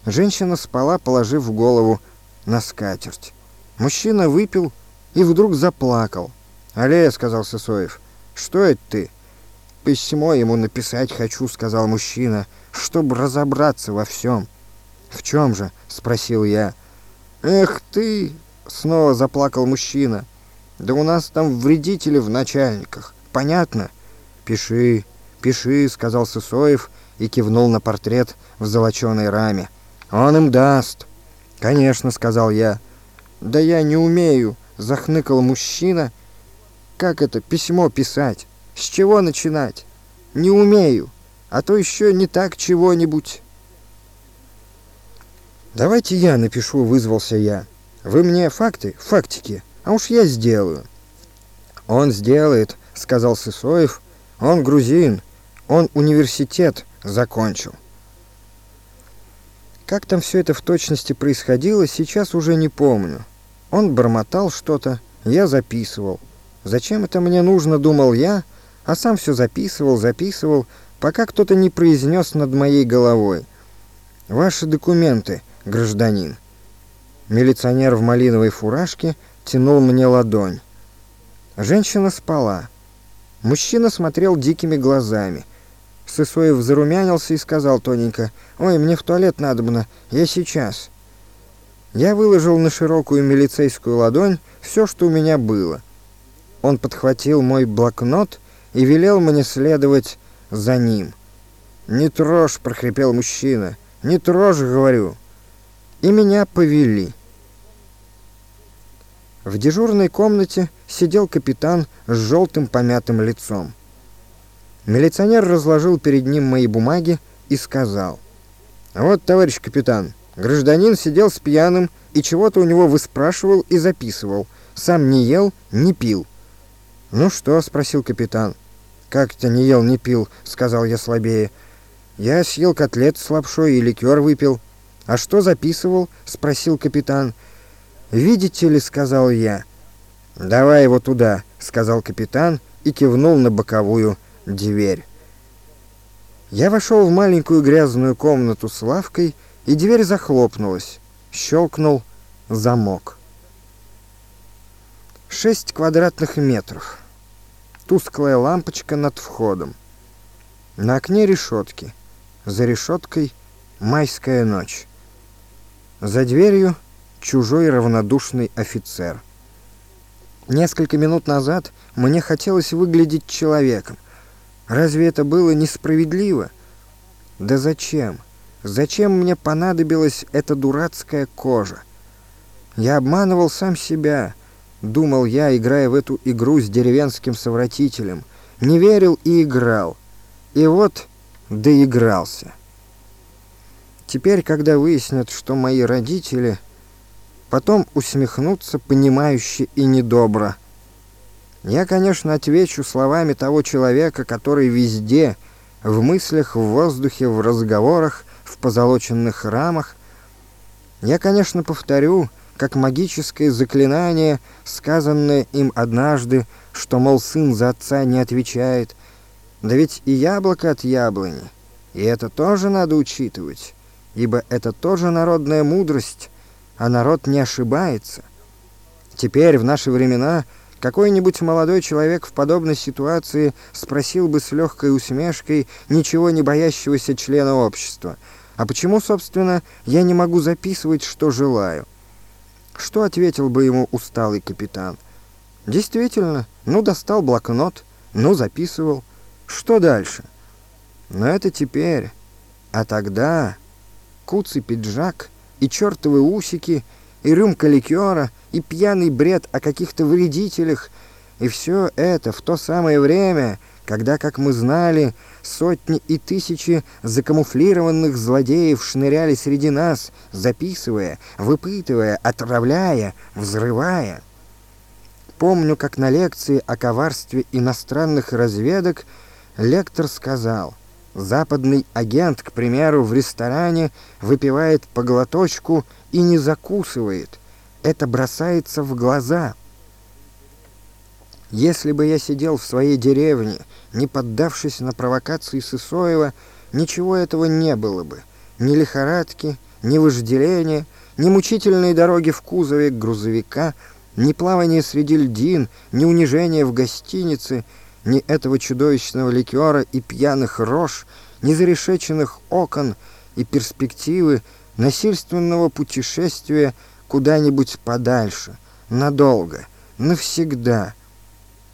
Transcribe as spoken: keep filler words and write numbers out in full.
Женщина спала, положив голову на скатерть. Мужчина выпил и вдруг заплакал. «Алле», — сказал Сысоев, — «что это ты?» «Письмо ему написать хочу», — сказал мужчина, — «чтобы разобраться во всем». «В чем же?» — спросил я. «Эх ты!» — снова заплакал мужчина. «Да у нас там вредители в начальниках. Понятно?» «Пиши, пиши», — сказал Сысоев и кивнул на портрет в золоченой раме. «Он им даст». «Конечно», — сказал я. «Да я не умею», — захныкал мужчина. «Как это письмо писать? С чего начинать? Не умею, а то еще не так чего-нибудь». «Давайте я напишу», — вызвался я. «Вы мне факты, фактики, а уж я сделаю». «Он сделает», — сказал Сысоев. «Он грузин, он университет закончил». Как там все это в точности происходило, сейчас уже не помню. Он бормотал что-то, я записывал. Зачем это мне нужно, думал я, а сам все записывал, записывал, пока кто-то не произнес над моей головой: «Ваши документы, гражданин». Милиционер в малиновой фуражке тянул мне ладонь. Женщина спала. Мужчина смотрел дикими глазами. Сысоев зарумянился и сказал тоненько: «Ой, мне в туалет надобно, я сейчас». Я выложил на широкую милицейскую ладонь все, что у меня было. Он подхватил мой блокнот и велел мне следовать за ним. «Не трожь», — прохрипел мужчина, — «не трожь, говорю». И меня повели. В дежурной комнате сидел капитан с желтым помятым лицом. Милиционер разложил перед ним мои бумаги и сказал: «Вот, товарищ капитан, гражданин сидел с пьяным и чего-то у него выспрашивал и записывал. Сам не ел, не пил». «Ну что?» — спросил капитан. «Как-то не ел, не пил», — сказал я слабее. «Я съел котлет с лапшой и ликер выпил». «А что записывал?» — спросил капитан. «Видите ли», — сказал я. «Давай его туда», — сказал капитан и кивнул на боковую дверь. Я вошел в маленькую грязную комнату с лавкой, и дверь захлопнулась. Щелкнул замок. Шесть квадратных метров. Тусклая лампочка над входом. На окне решетки. За решеткой майская ночь. За дверью чужой равнодушный офицер. Несколько минут назад мне хотелось выглядеть человеком. Разве это было несправедливо? Да зачем? Зачем мне понадобилась эта дурацкая кожа? Я обманывал сам себя, думал я, играя в эту игру с деревенским совратителем. Не верил и играл. И вот доигрался. Теперь, когда выяснят, что мои родители, потом усмехнутся понимающе и недобро. Я, конечно, отвечу словами того человека, который везде, в мыслях, в воздухе, в разговорах, в позолоченных рамах. Я, конечно, повторю, как магическое заклинание, сказанное им однажды, что, мол, сын за отца не отвечает. Да ведь и яблоко от яблони, и это тоже надо учитывать, ибо это тоже народная мудрость, а народ не ошибается. Теперь, в наши времена, какой-нибудь молодой человек в подобной ситуации спросил бы с легкой усмешкой ничего не боящегося члена общества: «А почему, собственно, я не могу записывать, что желаю?» Что ответил бы ему усталый капитан? Действительно, ну достал блокнот, ну записывал. Что дальше? Но это теперь. А тогда куцый пиджак и чертовы усики, и рюмка ликера, и пьяный бред о каких-то вредителях. И все это в то самое время, когда, как мы знали, сотни и тысячи закамуфлированных злодеев шныряли среди нас, записывая, выпытывая, отравляя, взрывая. Помню, как на лекции о коварстве иностранных разведок лектор сказал: западный агент, к примеру, в ресторане выпивает по глоточку и не закусывает. Это бросается в глаза. Если бы я сидел в своей деревне, не поддавшись на провокации Сысоева, ничего этого не было бы. Ни лихорадки, ни вожделения, ни мучительной дороги в кузове грузовика, ни плавание среди льдин, ни унижение в гостинице, ни этого чудовищного ликера и пьяных рож, ни зарешеченных окон и перспективы насильственного путешествия куда-нибудь подальше, надолго, навсегда —